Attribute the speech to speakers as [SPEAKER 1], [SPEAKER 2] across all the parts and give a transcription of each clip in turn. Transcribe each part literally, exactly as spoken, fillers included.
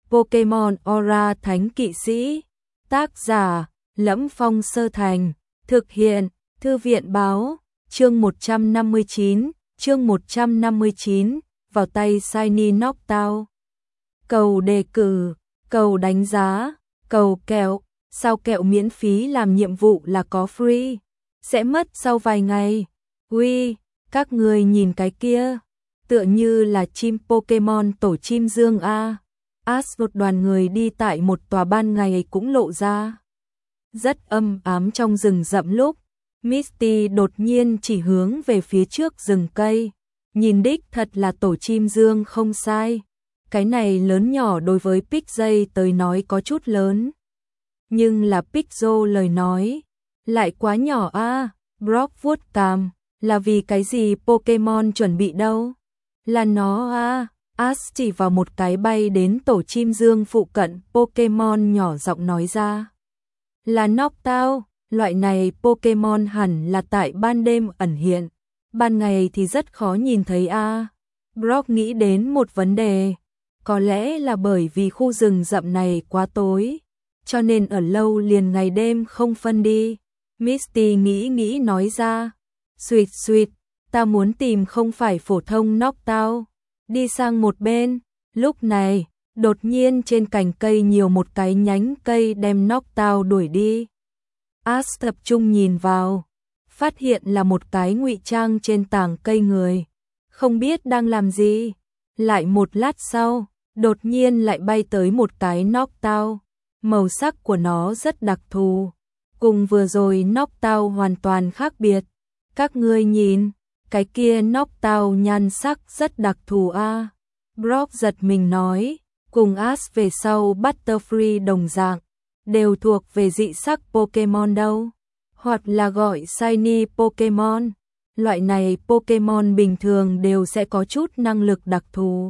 [SPEAKER 1] Pokemon Aura Thánh Kỵ Sĩ. Tác giả: Lẫm Phong Sơ Thành. Thực hiện: Thư viện báo. Chương một trăm năm mươi chín, chương một trăm năm mươi chín, vào tay Shiny Noctowl. Cầu đề cử, cầu đánh giá, cầu kẹo, sao kẹo miễn phí làm nhiệm vụ là có free, sẽ mất sau vài ngày. Ui, các người nhìn cái kia, tựa như là chim Pokemon tổ chim dương a. Ash một đoàn người đi tại một tòa ban ngày cũng lộ ra rất âm ám trong rừng rậm lúc Misty đột nhiên chỉ hướng về phía trước rừng cây, nhìn đích thật là tổ chim dương không sai. Cái này lớn nhỏ đối với Pixie tới nói có chút lớn, nhưng là Pixel lời nói lại quá nhỏ a. À, Brock vuốt cằm, là vì cái gì Pokemon chuẩn bị đâu? Là nó a. À. Ash chỉ vào một cái bay đến tổ chim dương phụ cận Pokemon nhỏ giọng nói ra. Là Noctowl, loại này Pokemon hẳn là tại ban đêm ẩn hiện, ban ngày thì rất khó nhìn thấy a. À. Brock nghĩ đến một vấn đề, có lẽ là bởi vì khu rừng rậm này quá tối, cho nên ở lâu liền ngày đêm không phân đi. Misty nghĩ nghĩ nói ra, suýt suýt, ta muốn tìm không phải phổ thông Noctowl. Đi sang một bên, lúc này, đột nhiên trên cành cây nhiều một cái nhánh cây đem Noctowl đuổi đi. Ash tập trung nhìn vào, phát hiện là một cái ngụy trang trên tảng cây người, không biết đang làm gì. Lại một lát sau, đột nhiên lại bay tới một cái Noctowl, màu sắc của nó rất đặc thù, cùng vừa rồi Noctowl hoàn toàn khác biệt. Các ngươi nhìn, cái kia Noctowl nhan sắc rất đặc thù a. À. Brock giật mình nói, cùng Ash về sau Butterfree đồng dạng, đều thuộc về dị sắc Pokemon đâu, hoặc là gọi Shiny Pokemon. Loại này Pokemon bình thường đều sẽ có chút năng lực đặc thù.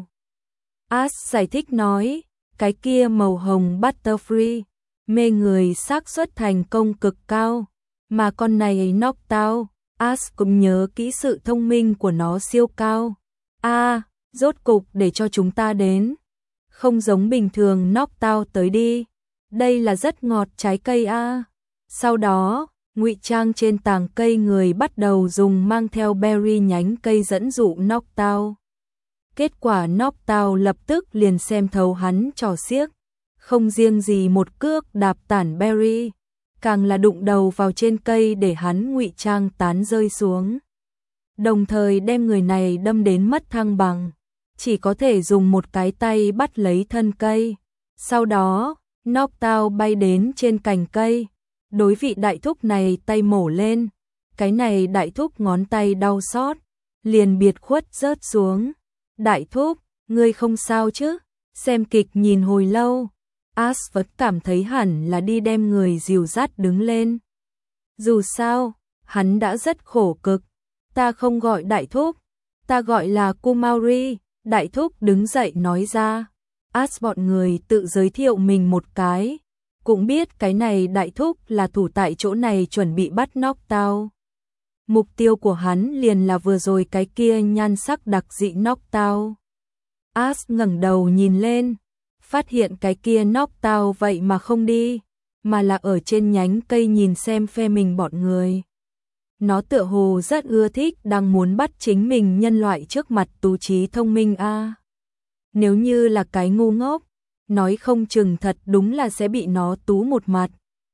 [SPEAKER 1] Ash giải thích nói, cái kia màu hồng Butterfree, mê người xác suất thành công cực cao, mà con này Noctowl, Ash cũng nhớ kỹ sự thông minh của nó siêu cao. A, à, rốt cục để cho chúng ta đến. Không giống bình thường Noctowl tới đi. Đây là rất ngọt trái cây a. À. Sau đó, ngụy trang trên tàng cây người bắt đầu dùng mang theo berry nhánh cây dẫn dụ Noctowl. Kết quả Noctowl lập tức liền xem thấu hắn trò xiếc, không riêng gì một cước đạp tản berry, càng là đụng đầu vào trên cây để hắn ngụy trang tán rơi xuống, đồng thời đem người này đâm đến mất thăng bằng, chỉ có thể dùng một cái tay bắt lấy thân cây. Sau đó, Noctowl bay đến trên cành cây, đối vị đại thúc này tay mổ lên, cái này đại thúc ngón tay đau xót, liền biệt khuất rớt xuống. Đại thúc, ngươi không sao chứ? Xem kịch nhìn hồi lâu, Ash vẫn cảm thấy hẳn là đi đem người dìu dắt đứng lên. Dù sao, hắn đã rất khổ cực. Ta không gọi đại thúc, ta gọi là Kumauri. Đại thúc đứng dậy nói ra. Ash bọn người tự giới thiệu mình một cái, cũng biết cái này đại thúc là thủ tại chỗ này chuẩn bị bắt Noctowl. Mục tiêu của hắn liền là vừa rồi cái kia nhan sắc đặc dị Noctowl. Ash ngẩng đầu nhìn lên, phát hiện cái kia Noctowl vậy mà không đi, mà là ở trên nhánh cây nhìn xem phe mình bọn người. Nó tựa hồ rất ưa thích đang muốn bắt chính mình nhân loại trước mặt tú trí thông minh a. À. Nếu như là cái ngu ngốc, nói không chừng thật đúng là sẽ bị nó tú một mặt.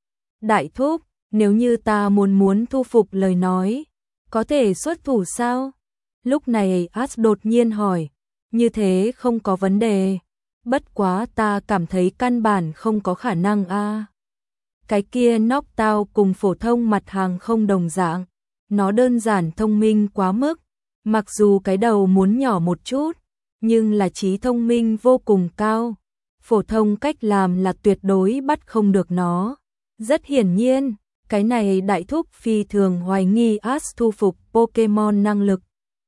[SPEAKER 1] Đại thúc, nếu như ta muốn muốn thu phục lời nói, có thể xuất thủ sao? Lúc này Ash đột nhiên hỏi, như thế không có vấn đề. Bất quá ta cảm thấy căn bản không có khả năng a. À. Cái kia Noctowl cùng phổ thông mặt hàng không đồng dạng, nó đơn giản thông minh quá mức, mặc dù cái đầu muốn nhỏ một chút, nhưng là trí thông minh vô cùng cao. Phổ thông cách làm là tuyệt đối bắt không được nó. Rất hiển nhiên, cái này đại thúc phi thường hoài nghi Ash thu phục Pokemon năng lực.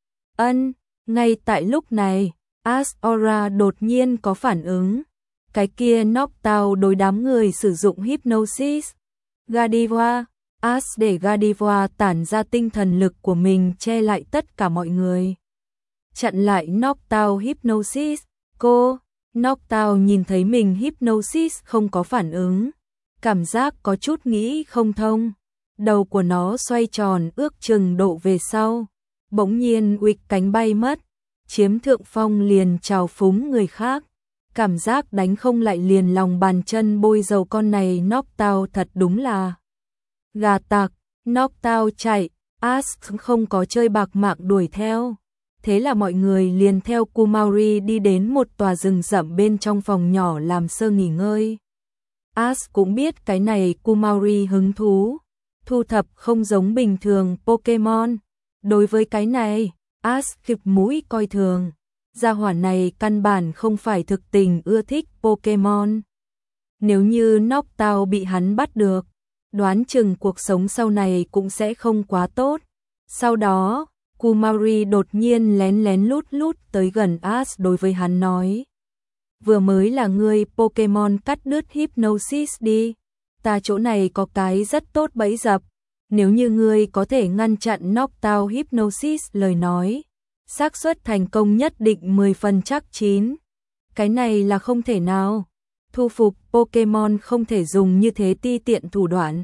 [SPEAKER 1] Ân, ngay tại lúc này, Ash Aura đột nhiên có phản ứng. Cái kia Noctowl đối đám người sử dụng Hypnosis. Gardevoir, Ash để Gardevoir tản ra tinh thần lực của mình che lại tất cả mọi người, chặn lại Noctowl Hypnosis. Cô, Knockdown nhìn thấy mình hypnosis không có phản ứng, cảm giác có chút nghĩ không thông. Đầu của nó xoay tròn ước chừng độ về sau, bỗng nhiên uịch cánh bay mất, chiếm thượng phong liền trào phúng người khác. Cảm giác đánh không lại liền lòng bàn chân bôi dầu con này Knockdown thật đúng là gà tặc. Knockdown chạy, Ash không có chơi bạc mạng đuổi theo. Thế là mọi người liền theo Kumari đi đến một tòa rừng rậm bên trong phòng nhỏ làm sơ nghỉ ngơi. Ash cũng biết cái này Kumari hứng thú, thu thập không giống bình thường Pokemon. Đối với cái này, Ash khịt mũi coi thường. Gia hỏa này căn bản không phải thực tình ưa thích Pokemon. Nếu như Knockdown bị hắn bắt được, đoán chừng cuộc sống sau này cũng sẽ không quá tốt. Sau đó, Kumari đột nhiên lén lén lút lút tới gần Ash đối với hắn nói. Vừa mới là ngươi Pokemon cắt đứt hypnosis đi. Ta chỗ này có cái rất tốt bẫy dập. Nếu như ngươi có thể ngăn chặn Knockdown hypnosis lời nói, xác suất thành công nhất định mười phần chắc chín. Cái này là không thể nào. Thu phục Pokemon không thể dùng như thế ti tiện thủ đoạn.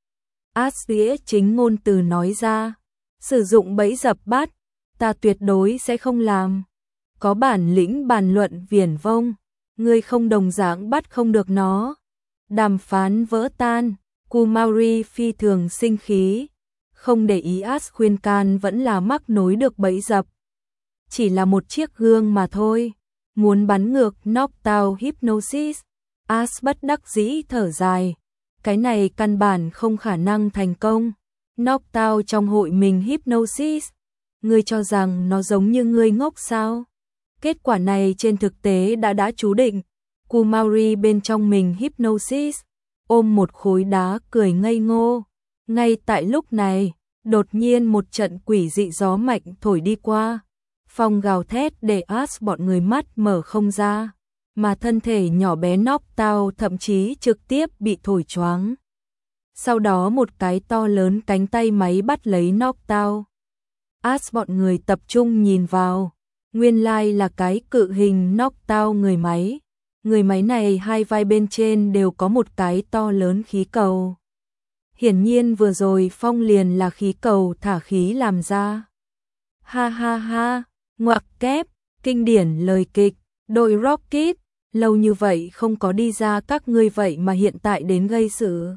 [SPEAKER 1] Ash nghĩa chính ngôn từ nói ra. Sử dụng bẫy dập bắt, ta tuyệt đối sẽ không làm. Có bản lĩnh bàn luận viển vông, ngươi không đồng dạng bắt không được nó. Đàm phán vỡ tan, Kumari phi thường sinh khí, không để ý Ash khuyên can vẫn là mắc nối được bẫy dập. Chỉ là một chiếc gương mà thôi, muốn bắn ngược Knockdown hypnosis. Ash bất đắc dĩ thở dài, cái này căn bản không khả năng thành công. Knockdown trong hội mình hypnosis, ngươi cho rằng nó giống như ngươi ngốc sao? Kết quả này trên thực tế đã đã chú định. Kumari bên trong mình hypnosis, ôm một khối đá cười ngây ngô. Ngay tại lúc này, đột nhiên một trận quỷ dị gió mạnh thổi đi qua. Phong gào thét để Ash bọn người mắt mở không ra, mà thân thể nhỏ bé Knockdown thậm chí trực tiếp bị thổi choáng. Sau đó một cái to lớn cánh tay máy bắt lấy Knockdown. Ash bọn người tập trung nhìn vào, nguyên lai là cái cự hình Knockdown người máy. Người máy này hai vai bên trên đều có một cái to lớn khí cầu. Hiển nhiên vừa rồi Phong liền là khí cầu thả khí làm ra. Ha ha ha, ngoặc kép, kinh điển lời kịch, đội Rocket, lâu như vậy không có đi ra các ngươi vậy mà hiện tại đến gây sự.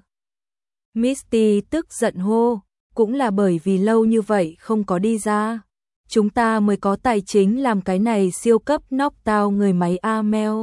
[SPEAKER 1] Misty tức giận hô, cũng là bởi vì lâu như vậy không có đi ra. Chúng ta mới có tài chính làm cái này siêu cấp Knockdown người máy A Mel.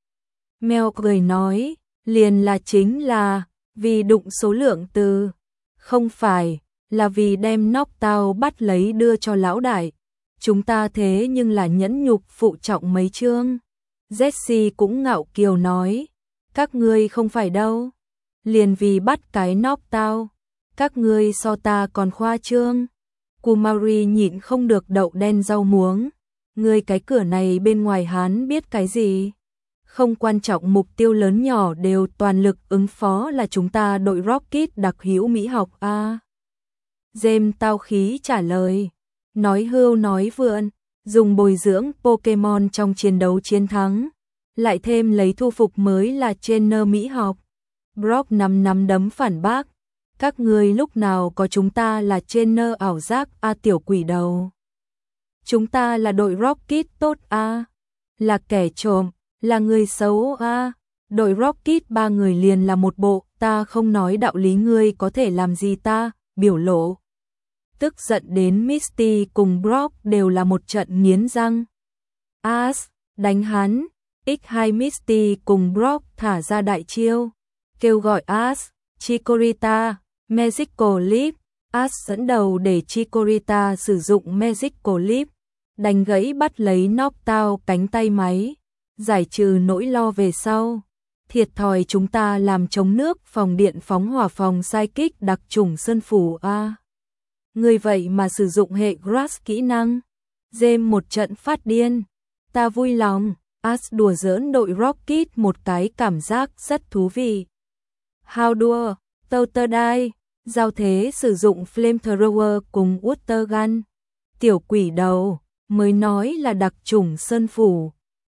[SPEAKER 1] Mel cười nói, liền là chính là, vì đụng số lượng từ. Không phải, là vì đem Knockdown bắt lấy đưa cho lão đại. Chúng ta thế nhưng là nhẫn nhục phụ trọng mấy chương. Jessie cũng ngạo kiều nói, các ngươi không phải đâu. Liền vì bắt cái Knockdown, các ngươi so ta còn khoa trương. Kumari nhịn không được đậu đen rau muống. Ngươi cái cửa này bên ngoài hắn biết cái gì? Không quan trọng, mục tiêu lớn nhỏ đều toàn lực ứng phó là chúng ta đội Rocket đặc hữu mỹ học a. À. James tao khí trả lời, nói hưu nói vượn, dùng bồi dưỡng Pokemon trong chiến đấu chiến thắng, lại thêm lấy thu phục mới là trainer mỹ học. Brock nắm nắm đấm phản bác, các ngươi lúc nào có chúng ta là trainer ảo giác a à, tiểu quỷ đầu. Chúng ta là đội Rocket tốt a, à. Là kẻ trộm, là người xấu a. À. Đội Rocket ba người liền là một bộ, ta không nói đạo lý ngươi có thể làm gì ta, biểu lộ. Tức giận đến Misty cùng Brock đều là một trận nghiến răng. Ash, đánh hắn, ích hai Misty cùng Brock thả ra đại chiêu, kêu gọi Ash, Chikorita, Magical Leap. Ash dẫn đầu để Chikorita sử dụng Magical Leap, đánh gãy bắt lấy Knockdown cánh tay máy, giải trừ nỗi lo về sau. Thiệt thòi chúng ta làm chống nước phòng điện phóng hỏa phòng Psychic đặc trùng sơn phủ a. À. Người vậy mà sử dụng hệ Grass kỹ năng. James một trận phát điên. Ta vui lòng. Ash đùa giỡn đội Rocket một cái cảm giác rất thú vị. How đua, Totodile, giao thế sử dụng Flamethrower cùng Water Gun. Tiểu quỷ đầu, mới nói là đặc trùng sơn phủ.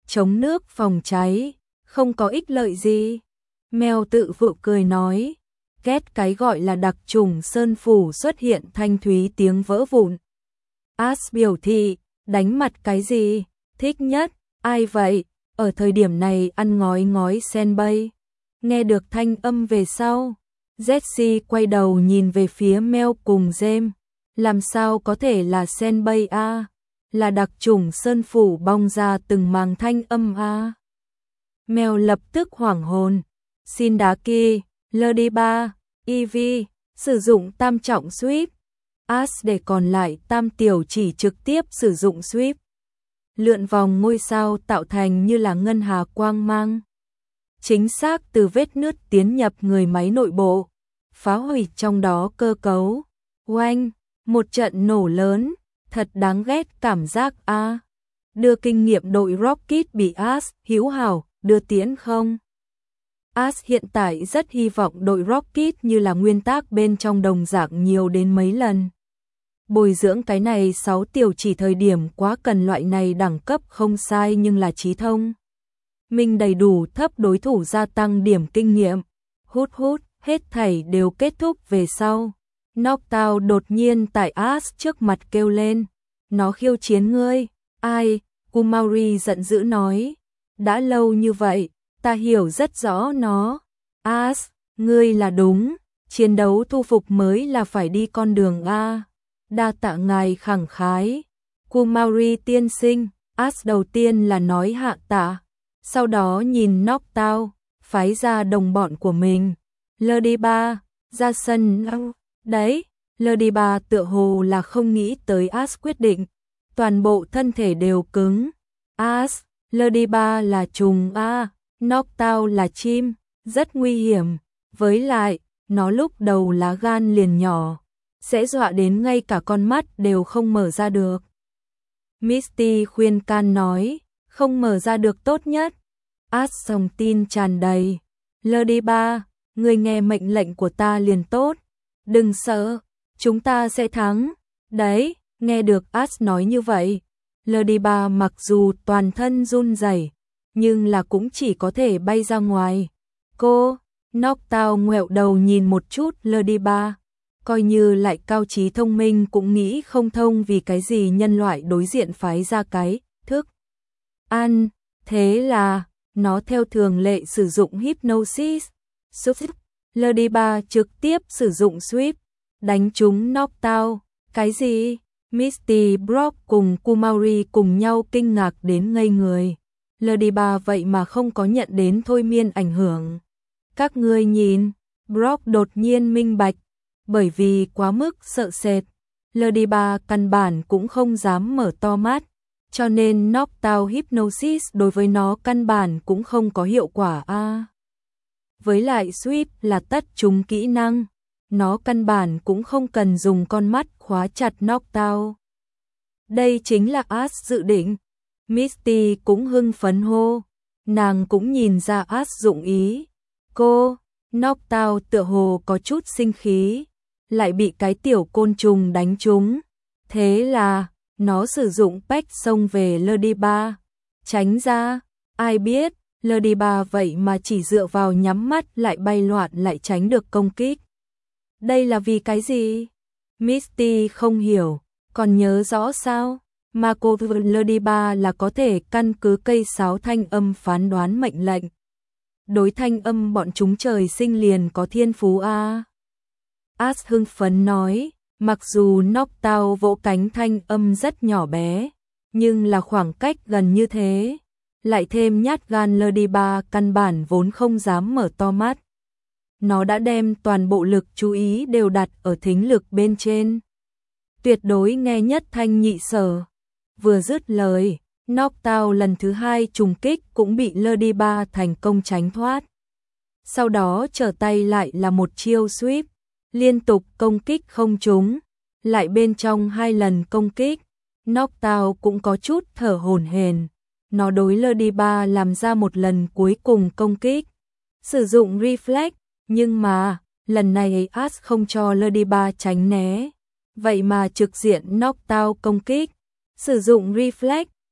[SPEAKER 1] chống nước phòng cháy, không có ích lợi gì. Mèo tự phụ cười nói, ghét cái gọi là đặc trùng sơn phủ xuất hiện thanh thúy tiếng vỡ vụn. Ash biểu thị, đánh mặt cái gì, thích nhất, ai vậy, ở thời điểm này ăn ngói ngói senbei. Nghe được thanh âm về sau, Jessie quay đầu nhìn về phía Mel cùng James, làm sao có thể là senbei a, là đặc trùng sơn phủ bong ra từng màng thanh âm a. Mel lập tức hoảng hồn, xin đá kỳ, Lady ba, Evie, sử dụng tam trọng sweep, Ash để còn lại tam tiểu chỉ trực tiếp sử dụng sweep. Lượn vòng ngôi sao tạo thành như là ngân hà quang mang. Chính xác từ vết nứt tiến nhập người máy nội bộ, phá hủy trong đó cơ cấu. Oanh, một trận nổ lớn, thật đáng ghét cảm giác a. Đưa kinh nghiệm đội Rocket bị Ash hữu hảo, đưa tiến không? Ash hiện tại rất hy vọng đội Rocket như là nguyên tắc bên trong đồng dạng nhiều đến mấy lần. Bồi dưỡng cái này sáu tiểu chỉ thời điểm quá cần loại này đẳng cấp không sai nhưng là trí thông. Mình đầy đủ thấp đối thủ gia tăng điểm kinh nghiệm. Hút hút, hết thảy đều kết thúc về sau. Knockdown đột nhiên tại Ash trước mặt kêu lên. Nó khiêu chiến ngươi. Ai? Kumari giận dữ nói. Đã lâu như vậy, ta hiểu rất rõ nó. Ash, ngươi là đúng. Chiến đấu thu phục mới là phải đi con đường A. Đa tạ ngài khẳng khái. Kumari tiên sinh, Ash đầu tiên là nói hạ tạ. Sau đó nhìn Knockdown, phái ra đồng bọn của mình. Lady ba, ra sân. Đấy, Lady ba tựa hồ là không nghĩ tới Ash quyết định. Toàn bộ thân thể đều cứng. Ash, Lady ba là trùng A, Knockdown là chim, rất nguy hiểm. Với lại, nó lúc đầu lá gan liền nhỏ, sẽ dọa đến ngay cả con mắt đều không mở ra được. Misty khuyên can nói, không mở ra được tốt nhất. Ash lòng tin tràn đầy. Lady ba, người nghe mệnh lệnh của ta liền tốt. Đừng sợ, chúng ta sẽ thắng. Đấy, nghe được Ash nói như vậy. Lady ba mặc dù toàn thân run rẩy, nhưng là cũng chỉ có thể bay ra ngoài. Cô, Knockdown ngoẹo đầu nhìn một chút Lady ba. Coi như lại cao trí thông minh cũng nghĩ không thông vì cái gì nhân loại đối diện phái ra cái thức ăn. Thế là, nó theo thường lệ sử dụng hypnosis. Sweep. Lady ba trực tiếp sử dụng sweep. Đánh trúng Knockdown. Cái gì? Misty Brock cùng Kumari cùng nhau kinh ngạc đến ngây người. Lady ba vậy mà không có nhận đến thôi miên ảnh hưởng. Các ngươi nhìn, Brock đột nhiên minh bạch. Bởi vì quá mức sợ sệt, Lady ba căn bản cũng không dám mở to mắt, cho nên Knockdown Hypnosis đối với nó căn bản cũng không có hiệu quả a. À, với lại sweep là tất trúng kỹ năng, nó căn bản cũng không cần dùng con mắt khóa chặt Knockdown. Đây chính là Ash dự định. Misty cũng hưng phấn hô, nàng cũng nhìn ra Ash dụng ý. Cô, Knockdown tựa hồ có chút sinh khí, lại bị cái tiểu côn trùng đánh trúng. Thế là, nó sử dụng Peck xông về Lady ba. Tránh ra, ai biết, Lady ba vậy mà chỉ dựa vào nhắm mắt lại bay loạn lại tránh được công kích. Đây là vì cái gì? Misty không hiểu, còn nhớ rõ sao? Mà cô Lady ba là có thể căn cứ cây sáo thanh âm phán đoán mệnh lệnh. Đối thanh âm bọn chúng trời sinh liền có thiên phú a. À. Ash hưng phấn nói, mặc dù Knockdown vỗ cánh thanh âm rất nhỏ bé, nhưng là khoảng cách gần như thế, lại thêm nhát gan Lady ba căn bản vốn không dám mở to mắt. Nó đã đem toàn bộ lực chú ý đều đặt ở thính lực bên trên. Tuyệt đối nghe nhất thanh nhị sở. Vừa dứt lời, Knockdown lần thứ hai trùng kích cũng bị Lady ba thành công tránh thoát. Sau đó trở tay lại là một chiêu sweep, liên tục công kích không trúng, lại bên trong hai lần công kích, Knockdown cũng có chút thở hổn hển. Nó đối Lady ba làm ra một lần cuối cùng công kích, sử dụng reflex, nhưng mà lần này Ash không cho Lady ba tránh né, vậy mà trực diện Knockdown công kích, sử dụng reflex,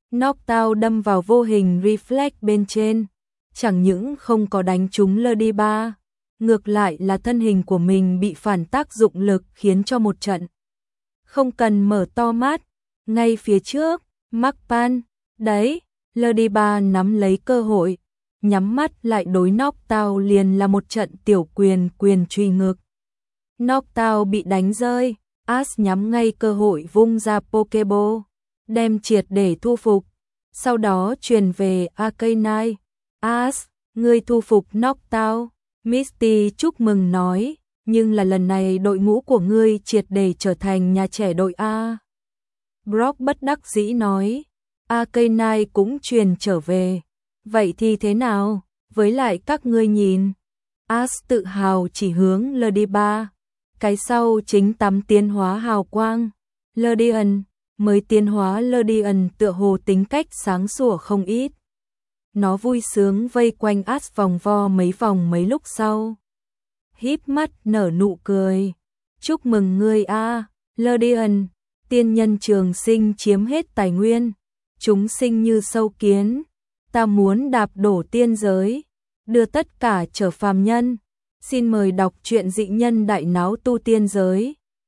[SPEAKER 1] Knockdown đâm vào vô hình reflex bên trên, chẳng những không có đánh trúng Lady Ba, ngược lại là thân hình của mình bị phản tác dụng lực khiến cho một trận. Không cần mở to mắt, ngay phía trước, Markpan, đấy, Lady Ba nắm lấy cơ hội, nhắm mắt lại đối Knockdown liền là một trận tiểu quyền quyền truy ngực. Knockdown bị đánh rơi, Ash nhắm ngay cơ hội vung ra Pokeball, đem triệt để thu phục, sau đó truyền về Arcanine. Ash, ngươi thu phục Knockdown, Misty chúc mừng nói, nhưng là lần này đội ngũ của ngươi triệt để trở thành nhà trẻ đội A. Brock bất đắc dĩ nói, Arcanine cũng truyền trở về, vậy thì thế nào, với lại các ngươi nhìn. Ash tự hào chỉ hướng Lady Ba, cái sau chính tắm tiến hóa hào quang, Ledian, mới tiến hóa Ledian tựa hồ tính cách sáng sủa không ít. Nó vui sướng vây quanh Ash vòng vo mấy vòng mấy lúc sau. Híp mắt nở nụ cười. Chúc mừng ngươi a, Ledian, tiên nhân trường sinh chiếm hết tài nguyên. Chúng sinh như sâu kiến. Ta muốn đạp đổ tiên giới, đưa tất cả trở phàm nhân. Xin mời đọc truyện dị nhân đại náo tu tiên giới.